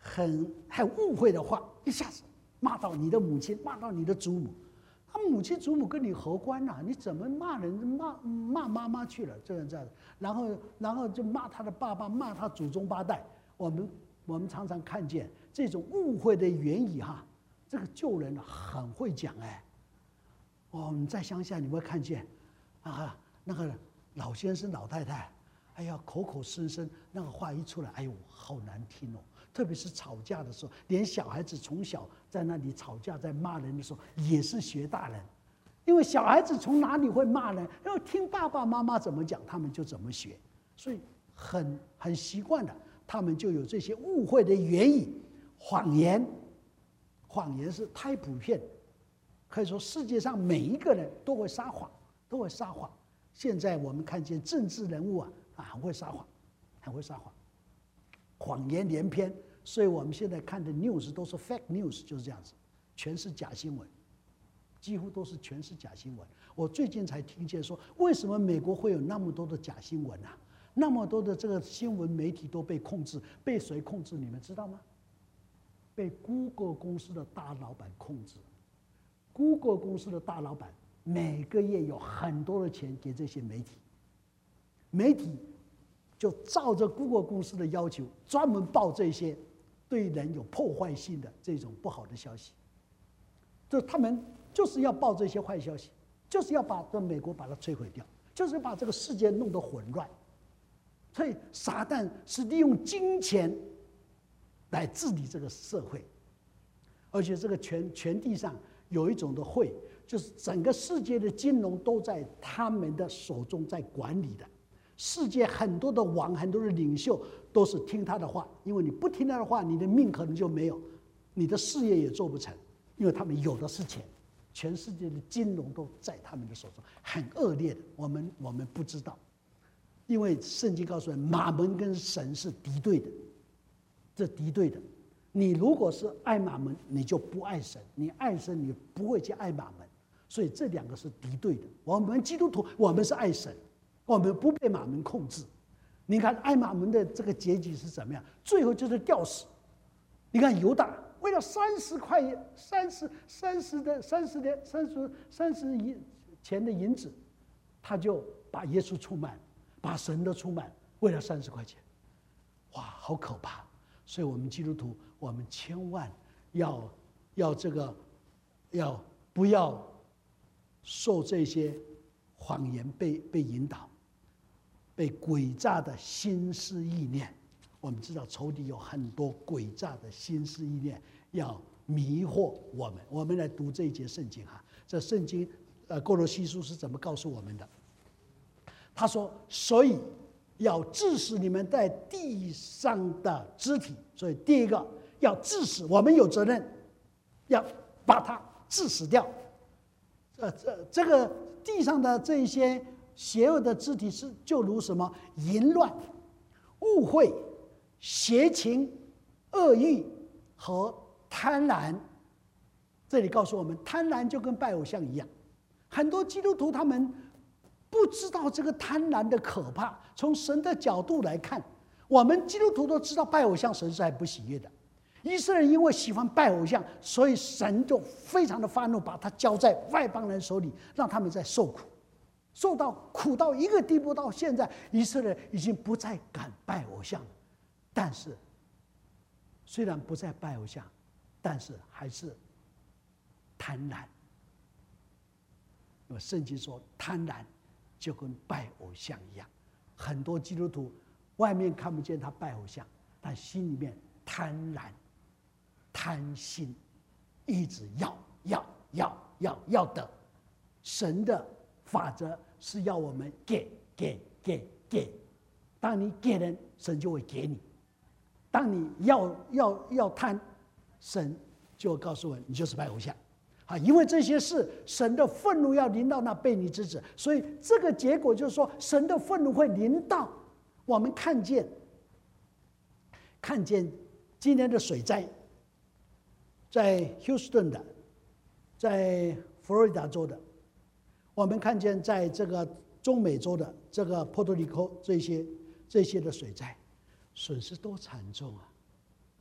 很很误会的话，一下子骂到你的母亲，骂到你的祖母。他母亲祖母跟你何关啊？你怎么骂人骂骂妈妈去了？这样这样，然后然后就骂他的爸爸，骂他祖宗八代。我们我们常常看见这种误会的原因哈，这个旧人很会讲哎。哦，你在乡下你会看见啊，那个老先生老太太，哎呀口口声声那个话一出来，哎呦好难听哦。特别是吵架的时候，连小孩子从小在那里吵架，在骂人的时候，也是学大人。因为小孩子从哪里会骂人？因为听爸爸妈妈怎么讲，他们就怎么学，所以很很习惯的，他们就有这些误会的原因。谎言，谎言是太普遍，可以说世界上每一个人都会撒谎，都会撒谎。现在我们看见政治人物啊啊很会撒谎，很会撒谎，谎言连篇。所以我们现在看的 news 都是 fake news， 就是这样子，全是假新闻，几乎都是全是假新闻。我最近才听见说，为什么美国会有那么多的假新闻啊？那么多的这个新闻媒体都被控制，被谁控制？你们知道吗？被 Google 公司的大老板控制。Google 公司的大老板每个月有很多的钱给这些媒体，媒体就照着 Google 公司的要求，专门报这些对人有破坏性的这种不好的消息。就他们就是要报这些坏消息，就是要把这美国把它摧毁掉，就是把这个世界弄得混乱。所以撒旦是利用金钱来治理这个社会，而且这个全全地上有一种的会，就是整个世界的金融都在他们的手中在管理的。世界很多的王，很多的领袖都是听他的话，因为你不听他的话，你的命可能就没有，你的事业也做不成，因为他们有的是钱，全世界的金融都在他们的手中，很恶劣的。我们我们不知道，因为圣经告诉我们，马门跟神是敌对的，这敌对的。你如果是爱马门，你就不爱神；你爱神，你不会去爱马门。所以这两个是敌对的。我们基督徒，我们是爱神。我们不被马门控制。你看爱马门的这个结局是怎么样？最后就是吊死。你看犹大为了三十块、三十、三十的、三十的、三十、三十银钱的银子，他就把耶稣出卖，把神都出卖，为了三十块钱，哇，好可怕！所以我们基督徒，我们千万要要这个，要不要受这些谎言被被引导？被诡诈的心思意念，我们知道仇敌有很多诡诈的心思意念，要迷惑我们。我们来读这一节圣经哈，这圣经呃哥罗西书是怎么告诉我们的？他说：“所以要治死你们在地上的肢体。”所以第一个要治死，我们有责任要把它治死掉。呃，这这个地上的这一些邪恶的肢体是就如什么淫乱、误会、邪情、恶欲和贪婪。这里告诉我们，贪婪就跟拜偶像一样。很多基督徒他们不知道这个贪婪的可怕。从神的角度来看，我们基督徒都知道拜偶像神是还不喜悦的。以色列人因为喜欢拜偶像，所以神就非常的发怒，把他交在外邦人手里，让他们在受苦。受到苦到一个地步，到现在以色列已经不再敢拜偶像了。但是，虽然不再拜偶像，但是还是贪婪。因为圣经说，贪婪就跟拜偶像一样。很多基督徒外面看不见他拜偶像，但心里面贪婪、贪心，一直要要要要要的。神的法则是要我们给给给给，当你给人，神就会给你；当你要要要贪，神就会告诉我你就是拜偶像啊！因为这些事，神的愤怒要临到那悖逆之子，所以这个结果就是说，神的愤怒会临到我们看见看见今年的水灾，在 Houston 的，在佛罗里达州的。我们看见在这个中美洲的这个波多黎各这些这些的水灾，损失多惨重啊！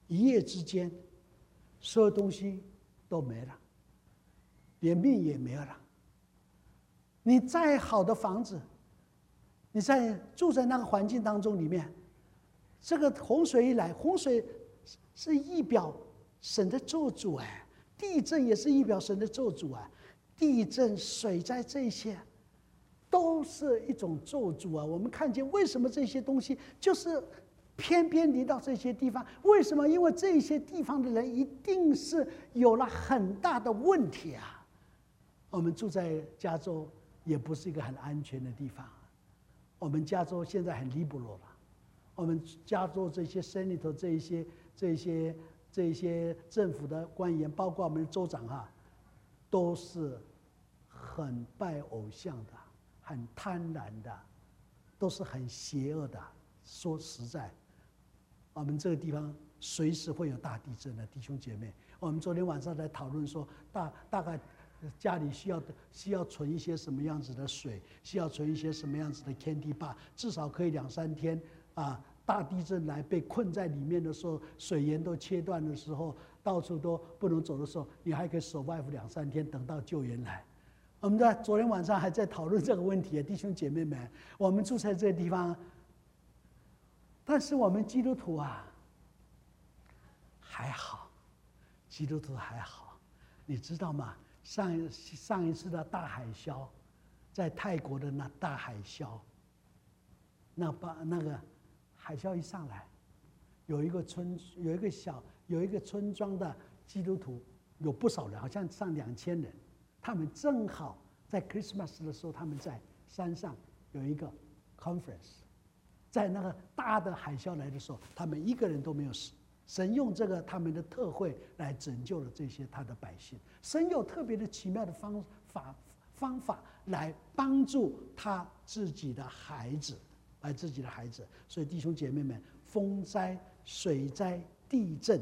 一夜之间，所有东西都没了，连命也没有了。你再好的房子，你在住在那个环境当中里面，这个洪水一来，洪水是预表神的咒诅哎，地震也是预表神的咒诅啊，地震、水灾这些，都是一种咒诅啊。我们看见为什么这些东西就是偏偏临到这些地方？为什么？因为这些地方的人一定是有了很大的问题啊。我们住在加州，也不是一个很安全的地方。我们加州现在很 liberal 了，我们加州这些 senator 这一些这一些这一些政府的官员，包括我们的州长哈，都是很拜偶像的，很贪婪的，都是很邪恶的。说实在，我们这个地方随时会有大地震的，弟兄姐妹。我们昨天晚上在讨论说，大大概家里需要需要存一些什么样子的水，需要存一些什么样子的 candy bar， 至少可以两三天啊。大地震来被困在里面的时候，水源都切断的时候，到处都不能走的时候，你还可以 survive 两三天，等到救援来。我们在昨天晚上还在讨论这个问题，弟兄姐妹们，我们住在这个地方，但是我们基督徒啊，还好，基督徒还好，你知道吗？上上一次的大海啸，在泰国的那大海啸，那把那个。海啸一上来，有一个村，有一个小，有一个村庄的基督徒，有不少人，好像上两千人。他们正好在 Christmas 的时候，他们在山上有一个 conference， 在那个大的海啸来的时候，他们一个人都没有死。神用这个他们的特会来拯救了这些他的百姓。神有特别的奇妙的方法方法来帮助他自己的孩子。来自己的孩子，所以弟兄姐妹们，风灾、水灾、地震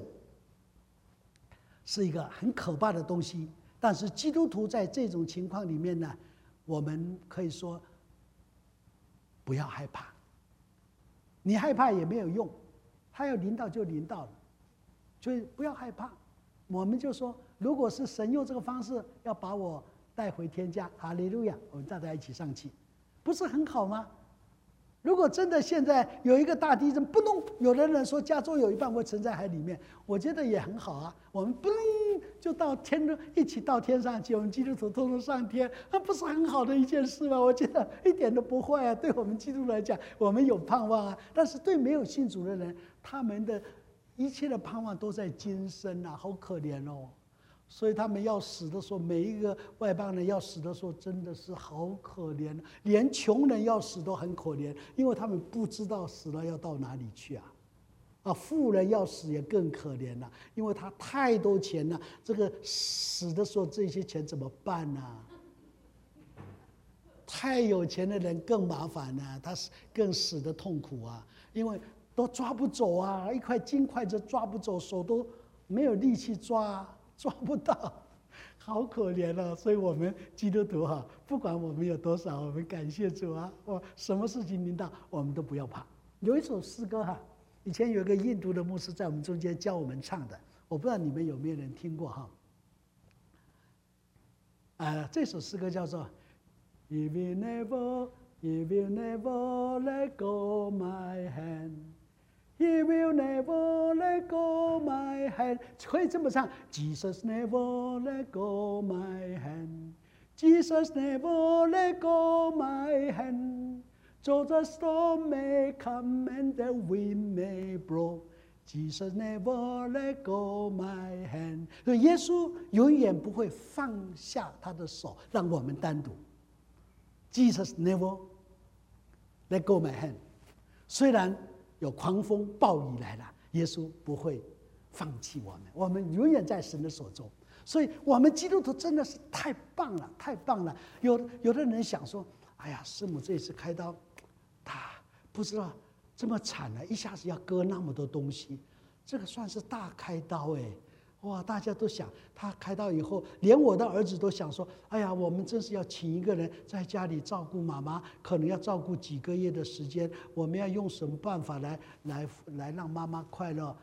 是一个很可怕的东西。但是基督徒在这种情况里面呢，我们可以说不要害怕。你害怕也没有用，他要临到就临到了，所以不要害怕。我们就说，如果是神用这个方式要把我带回天家，哈利路亚，我们大家一起上去，不是很好吗？如果真的现在有一个大地震，不能有的人说加州有一半会沉在海里面，我觉得也很好啊。我们不就到天中一起到天上去，我们基督徒通通上天，那不是很好的一件事吗？我觉得一点都不坏啊。对我们基督徒来讲，我们有盼望啊。但是对没有信主的人，他们的一切的盼望都在今生啊，好可怜哦。所以他们要死的时候，每一个外邦人要死的时候，真的是好可怜，连穷人要死都很可怜，因为他们不知道死了要到哪里去啊！啊，富人要死也更可怜了，因为他太多钱了，这个死的时候这些钱怎么办呢、啊？太有钱的人更麻烦了、啊，他更死得痛苦啊，因为都抓不走啊，一块金块就抓不走，手都没有力气抓、啊。抓不到，好可怜啊！所以我们基督徒哈，不管我们有多少，我们感谢主啊！我什么事情临到，我们都不要怕。有一首诗歌哈，以前有一个印度的牧师在我们中间教我们唱的，我不知道你们有没有人听过哈。啊，这首诗歌叫做 "He will never, He will never let go my hand." He will never let go my hand， 可以这么唱 ：Jesus never let go my hand. Jesus never let go my hand. Though the storm may come and the wind may blow, Jesus never let go my hand. 所以耶稣永远不会放下他的手，让我们单独。Jesus never let go my hand. 虽然有狂风暴雨来了，耶稣不会放弃我们，我们永远在神的手中。所以，我们基督徒真的是太棒了，太棒了。有有的人想说：“哎呀，师母这一次开刀，他不知道这么惨了，一下子要割那么多东西，这个算是大开刀哎。”哇！大家都想他开刀以后，连我的儿子都想说：“哎呀，我们真是要请一个人在家里照顾妈妈，可能要照顾几个月的时间。我们要用什么办法来来来让妈妈快乐？”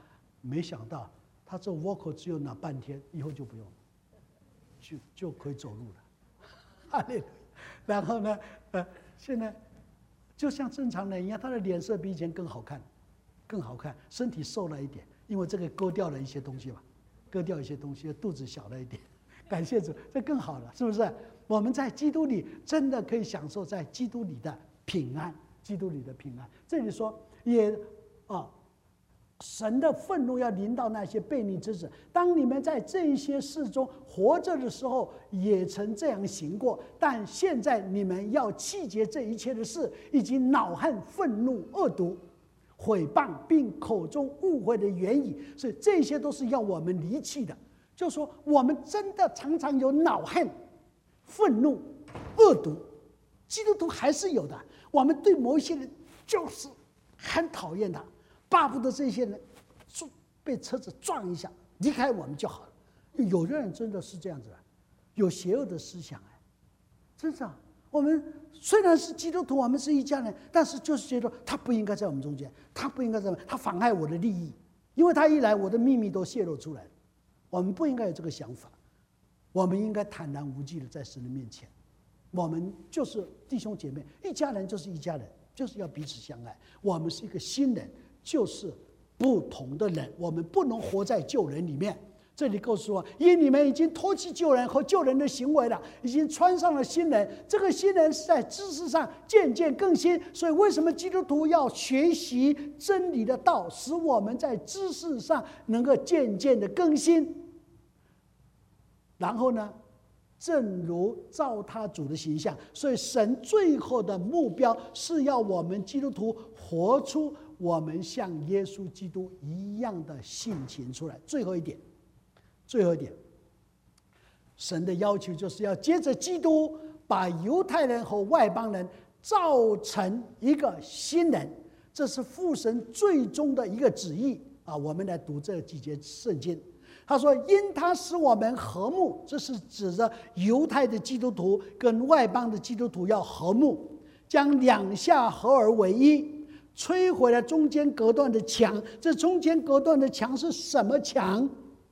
没想到他这 walk 只有那半天，以后就不用了，就就可以走路了。哈利路亚。然后呢，呃，现在就像正常人一样，他的脸色比以前更好看，更好看，身体瘦了一点，因为这个割掉了一些东西嘛，割掉一些东西，肚子小了一点。感谢主，这更好了，是不是？我们在基督里真的可以享受在基督里的平安，基督里的平安。这里说也啊。神的愤怒要临到那些悖逆之子。当你们在这些事中活着的时候，也曾这样行过，但现在你们要弃绝这一切的事，以及恼恨、愤怒、恶毒、毁谤，并口中误会的言语。所以这些都是要我们离弃的。就说我们真的常常有恼恨、愤怒、恶毒，基督徒还是有的。我们对某一些人就是很讨厌他。巴不得这些人被车子撞一下离开我们就好了。有的人真的是这样子的，有邪恶的思想哎，真的。我们虽然是基督徒，我们是一家人，但是就是觉得他不应该在我们中间，他不应该在，他妨碍我的利益，因为他一来，我的秘密都泄露出来了。我们不应该有这个想法，我们应该坦然无惧的在神的面前。我们就是弟兄姐妹，一家人就是一家人，就是要彼此相爱。我们是一个新人。就是不同的人，我们不能活在旧人里面。这里告诉我，因你们已经脱弃旧人和旧人的行为了，已经穿上了新人。这个新人是在知识上渐渐更新。所以，为什么基督徒要学习真理的道，使我们在知识上能够渐渐的更新？然后呢，正如照他主的形象，所以神最后的目标是要我们基督徒活出我们像耶稣基督一样的性情出来。最后一点，最后一点，神的要求就是要接着基督，把犹太人和外邦人造成一个新人，这是父神最终的一个旨意啊！我们来读这几节圣经。他说：“因他使我们和睦，这是指着犹太的基督徒跟外邦的基督徒要和睦，将两下合而为一，摧毁了中间隔断的墙。这中间隔断的墙是什么墙？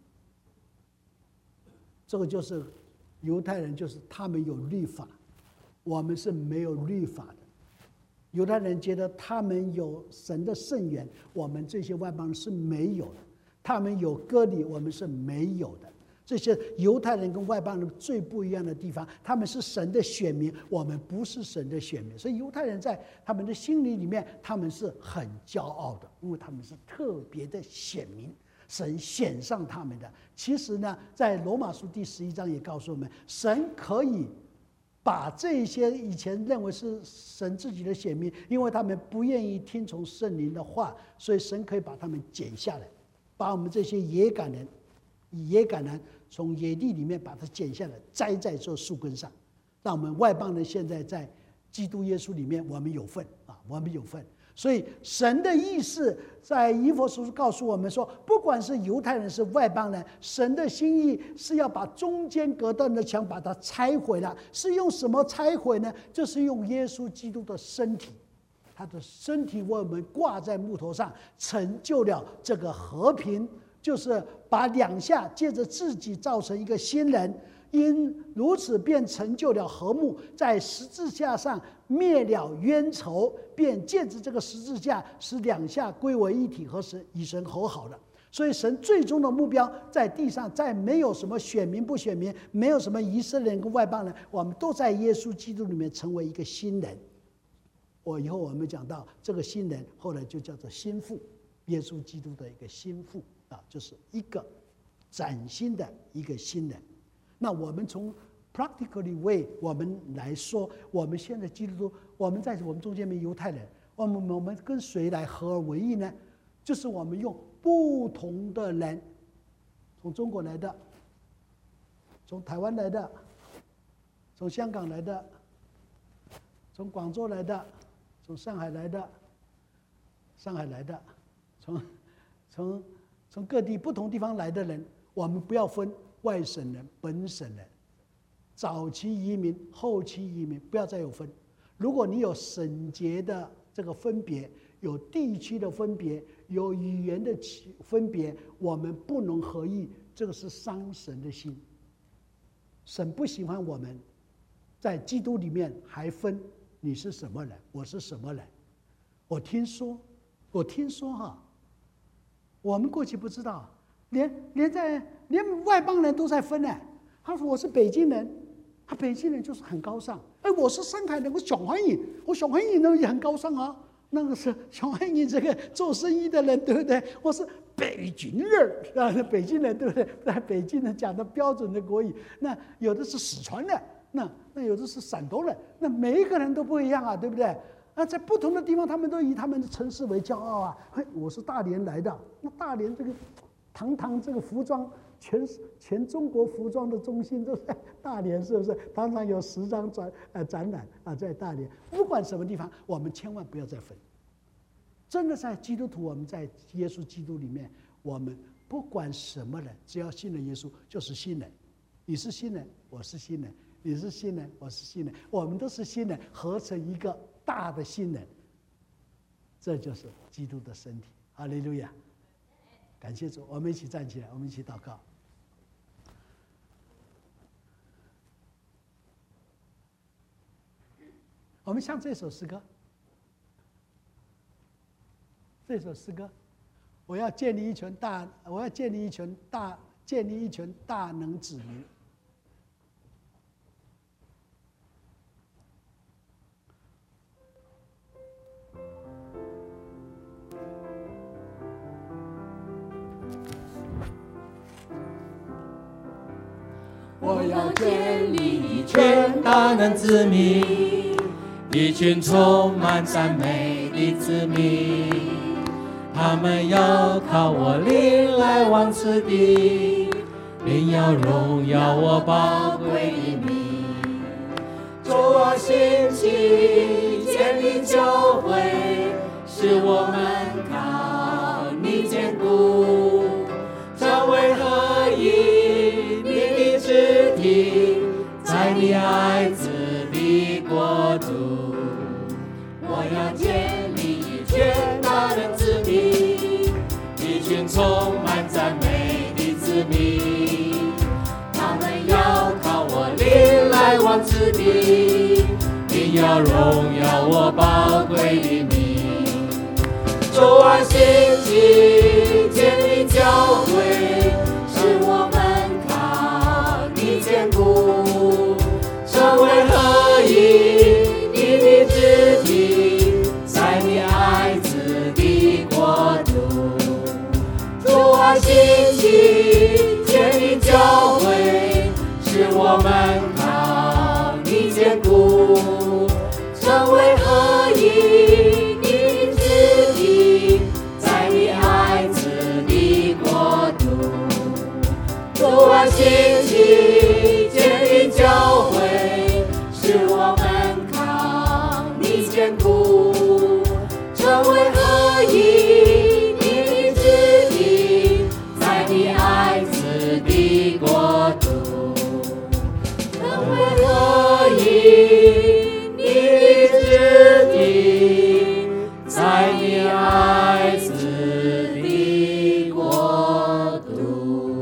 这个就是犹太人，就是他们有律法，我们是没有律法的。犹太人觉得他们有神的圣言，我们这些外邦人是没有的。他们有割礼，我们是没有的。这些犹太人跟外邦人最不一样的地方，他们是神的选民，我们不是神的选民。所以犹太人在他们的心里里面，他们是很骄傲的，因为他们是特别的选民，神选上他们的。其实呢，在罗马书第十一章也告诉我们，神可以把这些以前认为是神自己的选民，因为他们不愿意听从圣灵的话，所以神可以把他们剪下来，把我们这些野橄榄、野橄榄从野地里面把它剪下来，栽在这树根上，让我们外邦人现在在基督耶稣里面，我们有份啊，我们有份。所以神的意思在以弗所书告诉我们说，不管是犹太人是外邦人，神的心意是要把中间隔断的墙把它拆毁了。是用什么拆毁呢？就是用耶稣基督的身体，他的身体为我们挂在木头上，成就了这个和平，就是把两下借着自己造成一个新人，因如此便成就了和睦，在十字架上灭了冤仇，便借着这个十字架使两下归为一体，和神与神和好了。所以神最终的目标在地上，再没有什么选民不选民，没有什么以色列人跟外邦人，我们都在耶稣基督里面成为一个新人。我以后我们讲到这个新人，后来就叫做新妇，耶稣基督的一个新妇啊，就是一个崭新的一个新人。那我们从 practically way 我们来说，我们现在基督徒，我们在我们中间没犹太人，我们我们跟谁来合而为一呢？就是我们用不同的人，从中国来的，从台湾来的，从香港来的，从广州来的，从上海来的，上海来的，从从从各地不同地方来的人，我们不要分外省人、本省人，早期移民、后期移民，不要再有分。如果你有省节的这个分别，有地区的分别， 有语言的分别，我们不能合意，这个是伤神的心。神不喜欢我们在基督里面还分你是什么人，我是什么人。我听说，我听说哈，我们过去不知道，连连在连外邦人都在分呢。他说我是北京人，他北京人就是很高尚。哎，我是上海人，我小欢迎，我小欢迎呢也很高尚啊。那个是小欢迎这个做生意的人，对不对？我是北京人啊，北京人对不对？在北京人讲的标准的国语，那有的是四川人，那那有的是山东人，那每一个人都不一样啊，对不对？那在不同的地方，他们都以他们的城市为骄傲啊。嘿，我是大连来的，那大连这个堂堂这个服装。全全中国服装的中心都在大连，是不是？常常有十张展呃展览啊，在大连。不管什么地方，我们千万不要再分。真的在基督徒，我们在耶稣基督里面，我们不管什么人，只要信了耶稣，就是新人。你是新人，我是新人；你是新人，我是新人。我们都是新人，合成一个大的新人。这就是基督的身体。哈利路亚！感谢主，我们一起站起来，我们一起祷告。我们唱这首诗歌，这首诗歌，我要建立一群大，我要建立一群大，建立一群大能子民。 我要建立一群大能子民，一群充满赞美的子民，他们要靠我灵来往此地，并要荣耀我宝贵的名。主啊，兴起建立教会，使我们靠你坚固，成为合一。肢体在你爱子的国度，我要建立一群大能子民，一群充满赞美的子民，他们要靠我灵来往此地，并要荣耀我宝贵的名。主啊，兴起建立教会，使我们坚固，成为合一，你的肢体，在你爱子的国度。主啊，兴起建立教会，使我们靠你坚固，成为合一，你的肢体，在你爱子的国度。主啊，兴起建立教会，使我们靠你坚固，成为合一，你的肢体，在你爱子的国度，成为合一，你的肢体，在你爱子的国度。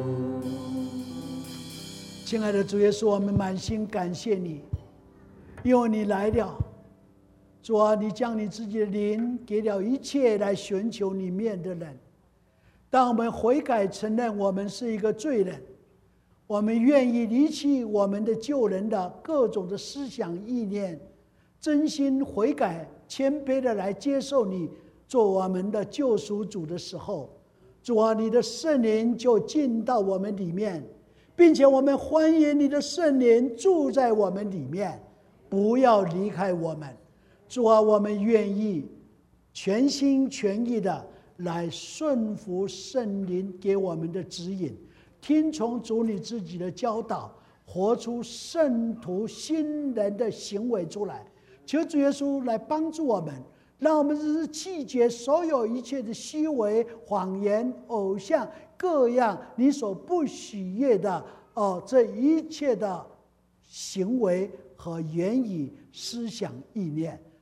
亲爱的主耶稣，我们满心感谢你，因为你来了。主啊，你将你自己的灵给了一切来寻求你面的人。当我们悔改承认我们是一个罪人，我们愿意离弃我们的旧人的各种的思想意念，真心悔改谦卑的来接受你做我们的救赎主的时候，主啊，你的圣灵就进到我们里面，并且我们欢迎你的圣灵住在我们里面，不要离开我们。主啊，我们愿意全心全意的来顺服圣灵给我们的指引，听从主你自己的教导，活出圣徒新人的行为出来。求主耶稣来帮助我们，让我们是弃绝所有一切的虚伪、谎言、偶像各样你所不喜悦的哦，这一切的行为和言语、思想、意念，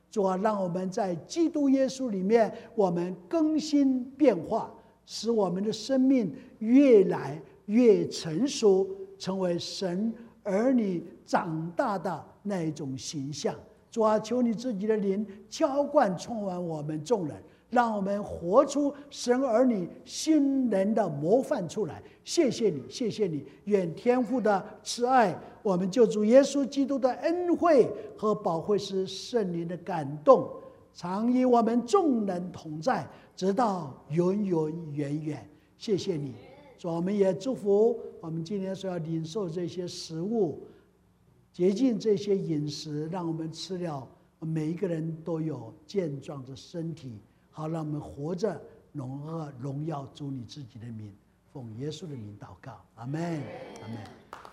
主啊，让我们在基督耶稣里面，我们更新变化，使我们的生命越来越成熟，成为神儿女长大的那一种形象。主啊，求你自己的灵浇灌充满我们众人，让我们活出神儿女新人的模范出来。谢谢你，谢谢你，愿天父的慈爱，我们救主耶稣基督的恩惠和保惠师圣灵的感动，常与我们众人同在，直到永永远远。谢谢你，主，我们也祝福我们今天所要领受这些食物，洁净这些饮食，让我们吃了，每一个人都有健壮的身体，好让我们活着荣耀荣耀主你自己的名。奉耶稣的名祷告，阿们，阿们。